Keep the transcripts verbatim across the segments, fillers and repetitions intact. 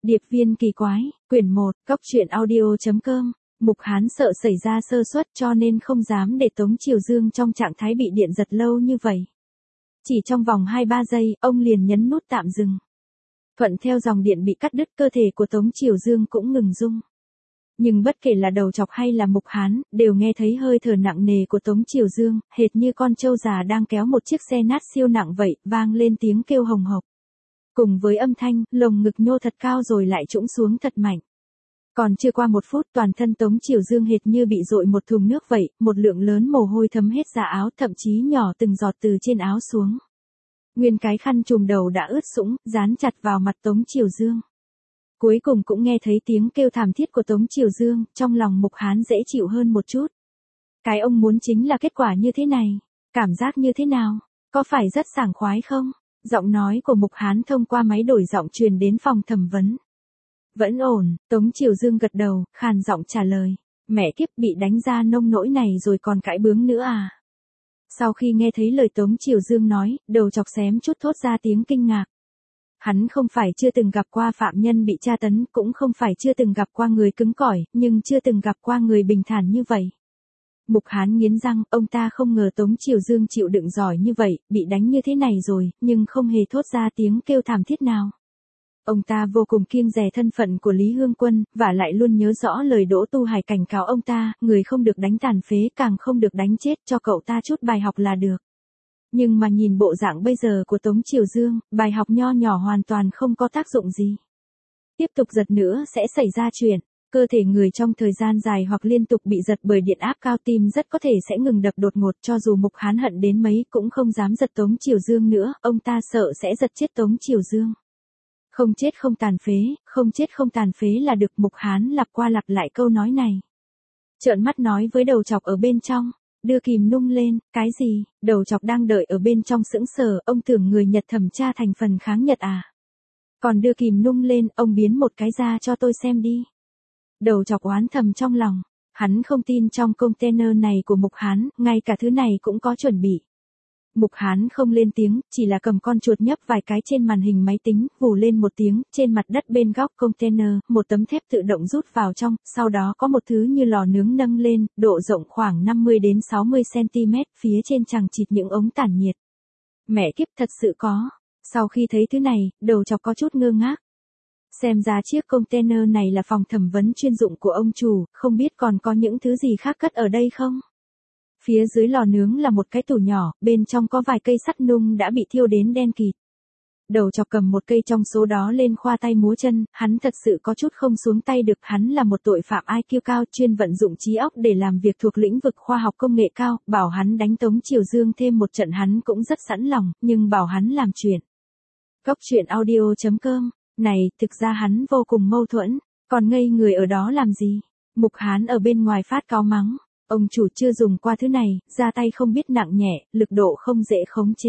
Điệp viên kỳ quái, quyển một, cóc truyện audio.com, Mục Hán sợ xảy ra sơ suất cho nên không dám để Tống Triều Dương trong trạng thái bị điện giật lâu như vậy. Chỉ trong vòng hai ba giây, ông liền nhấn nút tạm dừng. Thuận theo dòng điện bị cắt đứt, cơ thể của Tống Triều Dương cũng ngừng rung. Nhưng bất kể là Đầu Chọc hay là Mục Hán, đều nghe thấy hơi thở nặng nề của Tống Triều Dương, hệt như con trâu già đang kéo một chiếc xe nát siêu nặng vậy, vang lên tiếng kêu hồng hộc. Cùng với âm thanh, lồng ngực nhô thật cao rồi lại trũng xuống thật mạnh. Còn chưa qua một phút, toàn thân Tống Triều Dương hệt như bị dội một thùng nước vậy, một lượng lớn mồ hôi thấm hết ra áo, thậm chí nhỏ từng giọt từ trên áo xuống. Nguyên cái khăn trùm đầu đã ướt sũng, dán chặt vào mặt Tống Triều Dương. Cuối cùng cũng nghe thấy tiếng kêu thảm thiết của Tống Triều Dương, trong lòng Mục Hán dễ chịu hơn một chút. Cái ông muốn chính là kết quả như thế này. Cảm giác như thế nào? Có phải rất sảng khoái không? Giọng nói của Mục Hán thông qua máy đổi giọng truyền đến phòng thẩm vấn. Vẫn ổn, Tống Triều Dương gật đầu, khàn giọng trả lời. Mẹ kiếp, bị đánh ra nông nỗi này rồi còn cãi bướng nữa à? Sau khi nghe thấy lời Tống Triều Dương nói, Đầu Chọc xém chút thốt ra tiếng kinh ngạc. Hắn không phải chưa từng gặp qua phạm nhân bị tra tấn, cũng không phải chưa từng gặp qua người cứng cỏi, nhưng chưa từng gặp qua người bình thản như vậy. Mục Hán nghiến răng, ông ta không ngờ Tống Triều Dương chịu đựng giỏi như vậy, bị đánh như thế này rồi, nhưng không hề thốt ra tiếng kêu thảm thiết nào. Ông ta vô cùng kiêng dè thân phận của Lý Hương Quân, và lại luôn nhớ rõ lời Đỗ Tu Hải cảnh cáo ông ta, người không được đánh tàn phế, càng không được đánh chết, cho cậu ta chút bài học là được. Nhưng mà nhìn bộ dạng bây giờ của Tống Triều Dương, bài học nho nhỏ hoàn toàn không có tác dụng gì. Tiếp tục giật nữa sẽ xảy ra chuyện. Cơ thể người trong thời gian dài hoặc liên tục bị giật bởi điện áp cao, tim rất có thể sẽ ngừng đập đột ngột, cho dù Mục Hán hận đến mấy cũng không dám giật Tống Triều Dương nữa, ông ta sợ sẽ giật chết Tống Triều Dương. Không chết không tàn phế, không chết không tàn phế là được. Mục Hán lặp qua lặp lại câu nói này. Trợn mắt nói với Đầu Chọc ở bên trong, đưa kìm nung lên, cái gì? Đầu Chọc đang đợi ở bên trong sững sờ, ông tưởng người Nhật thẩm tra thành phần kháng Nhật à? Còn đưa kìm nung lên, ông biến một cái ra cho tôi xem đi. Đầu Chọc oán thầm trong lòng, hắn không tin trong container này của Mục Hán, ngay cả thứ này cũng có chuẩn bị. Mục Hán không lên tiếng, chỉ là cầm con chuột nhấp vài cái trên màn hình máy tính, vù lên một tiếng, trên mặt đất bên góc container, một tấm thép tự động rút vào trong, sau đó có một thứ như lò nướng nâng lên, độ rộng khoảng năm mươi đến sáu mươi xăng-ti-mét, phía trên chằng chịt những ống tản nhiệt. Mẹ kiếp, thật sự có. Sau khi thấy thứ này, Đầu Chọc có chút ngơ ngác. Xem ra chiếc container này là phòng thẩm vấn chuyên dụng của ông chủ, không biết còn có những thứ gì khác cất ở đây không? Phía dưới lò nướng là một cái tủ nhỏ, bên trong có vài cây sắt nung đã bị thiêu đến đen kịt. Đầu Chọc cầm một cây trong số đó lên khoa tay múa chân, hắn thật sự có chút không xuống tay được, hắn là một tội phạm i kiu cao chuyên vận dụng trí óc để làm việc thuộc lĩnh vực khoa học công nghệ cao, bảo hắn đánh Tống Triều Dương thêm một trận hắn cũng rất sẵn lòng, nhưng bảo hắn làm chuyện. Cóc truyện audio.com, này, thực ra hắn vô cùng mâu thuẫn, còn ngây người ở đó làm gì? Mục Hán ở bên ngoài phát cáu mắng. Ông chủ chưa dùng qua thứ này, ra tay không biết nặng nhẹ, lực độ không dễ khống chế.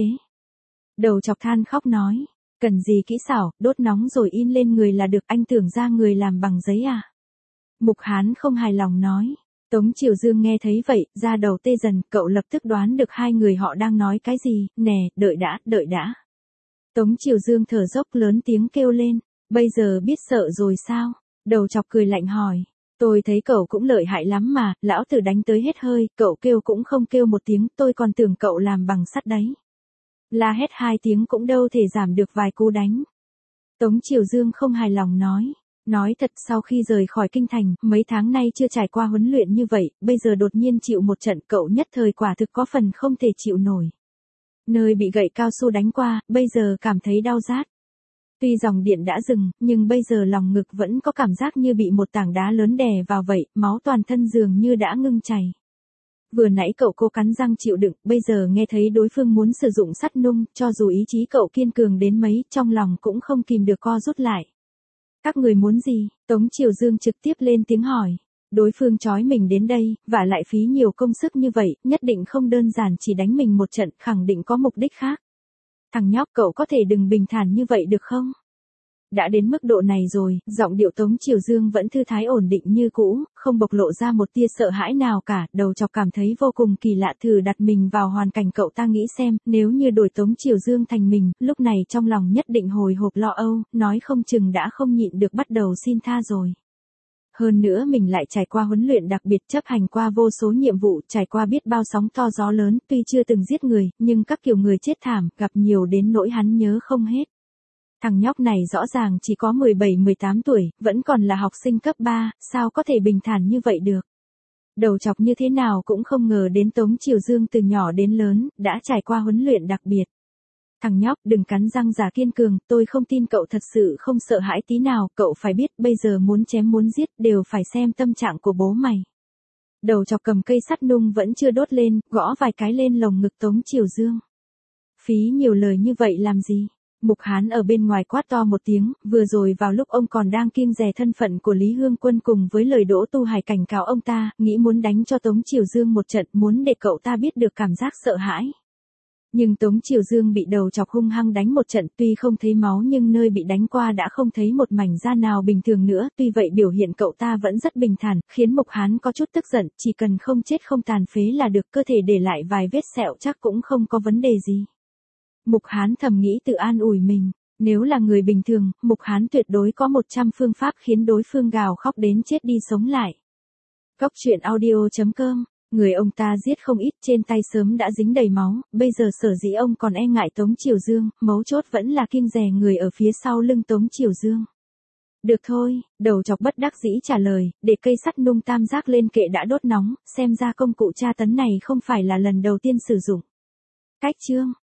Đầu Chọc than khóc nói, cần gì kỹ xảo, đốt nóng rồi in lên người là được, anh tưởng ra người làm bằng giấy à? Mục Hán không hài lòng nói. Tống Triều Dương nghe thấy vậy, da đầu tê dần, cậu lập tức đoán được hai người họ đang nói cái gì, nè, đợi đã, đợi đã. Tống Triều Dương thở dốc lớn tiếng kêu lên, bây giờ biết sợ rồi sao? Đầu Chọc cười lạnh hỏi. Tôi thấy cậu cũng lợi hại lắm mà, lão tử đánh tới hết hơi, cậu kêu cũng không kêu một tiếng, tôi còn tưởng cậu làm bằng sắt đấy. La hét hai tiếng cũng đâu thể giảm được vài cú đánh. Tống Triều Dương không hài lòng nói. Nói thật, sau khi rời khỏi kinh thành, mấy tháng nay chưa trải qua huấn luyện như vậy, bây giờ đột nhiên chịu một trận, cậu nhất thời quả thực có phần không thể chịu nổi. Nơi bị gậy cao su đánh qua, bây giờ cảm thấy đau rát. Tuy dòng điện đã dừng, nhưng bây giờ lòng ngực vẫn có cảm giác như bị một tảng đá lớn đè vào vậy, máu toàn thân dường như đã ngưng chảy. Vừa nãy cậu cố cắn răng chịu đựng, bây giờ nghe thấy đối phương muốn sử dụng sắt nung, cho dù ý chí cậu kiên cường đến mấy, trong lòng cũng không kìm được co rút lại. Các người muốn gì? Tống Triều Dương trực tiếp lên tiếng hỏi. Đối phương trói mình đến đây, và lại phí nhiều công sức như vậy, nhất định không đơn giản chỉ đánh mình một trận, khẳng định có mục đích khác. Thằng nhóc, cậu có thể đừng bình thản như vậy được không? Đã đến mức độ này rồi, giọng điệu Tống Triều Dương vẫn thư thái ổn định như cũ, không bộc lộ ra một tia sợ hãi nào cả, đầu chọc cảm thấy vô cùng kỳ lạ, thử đặt mình vào hoàn cảnh cậu ta nghĩ xem, nếu như đổi Tống Triều Dương thành mình, lúc này trong lòng nhất định hồi hộp lo âu, nói không chừng đã không nhịn được bắt đầu xin tha rồi. Hơn nữa mình lại trải qua huấn luyện đặc biệt, chấp hành qua vô số nhiệm vụ, trải qua biết bao sóng to gió lớn, tuy chưa từng giết người, nhưng các kiểu người chết thảm, gặp nhiều đến nỗi hắn nhớ không hết. Thằng nhóc này rõ ràng chỉ có mười bảy mười tám tuổi, vẫn còn là học sinh cấp ba, sao có thể bình thản như vậy được. Đầu chọc như thế nào cũng không ngờ đến Tống Triều Dương từ nhỏ đến lớn, đã trải qua huấn luyện đặc biệt. Thằng nhóc, đừng cắn răng giả kiên cường, tôi không tin cậu thật sự không sợ hãi tí nào, cậu phải biết bây giờ muốn chém muốn giết đều phải xem tâm trạng của bố mày. Đầu chọc cầm cây sắt nung vẫn chưa đốt lên, gõ vài cái lên lồng ngực Tống Triều Dương. Phí nhiều lời như vậy làm gì? Mục Hán ở bên ngoài quát to một tiếng, vừa rồi vào lúc ông còn đang kiêng dè thân phận của Lý Hương Quân cùng với lời Đỗ Tu Hải cảnh cáo ông ta, nghĩ muốn đánh cho Tống Triều Dương một trận, muốn để cậu ta biết được cảm giác sợ hãi. Nhưng Tống Triều Dương bị đầu chọc hung hăng đánh một trận, tuy không thấy máu nhưng nơi bị đánh qua đã không thấy một mảnh da nào bình thường nữa, tuy vậy biểu hiện cậu ta vẫn rất bình thản, khiến Mục Hán có chút tức giận, chỉ cần không chết không tàn phế là được, cơ thể để lại vài vết sẹo chắc cũng không có vấn đề gì. Mục Hán thầm nghĩ tự an ủi mình, nếu là người bình thường, Mục Hán tuyệt đối có một trăm phương pháp khiến đối phương gào khóc đến chết đi sống lại. Cóc truyện audio chấm com. Người ông ta giết không ít, trên tay sớm đã dính đầy máu, bây giờ sở dĩ ông còn e ngại Tống Triều Dương, mấu chốt vẫn là kiêng dè người ở phía sau lưng Tống Triều Dương. Được thôi, đầu chọc bất đắc dĩ trả lời, để cây sắt nung tam giác lên kệ đã đốt nóng, xem ra công cụ tra tấn này không phải là lần đầu tiên sử dụng. Cách chương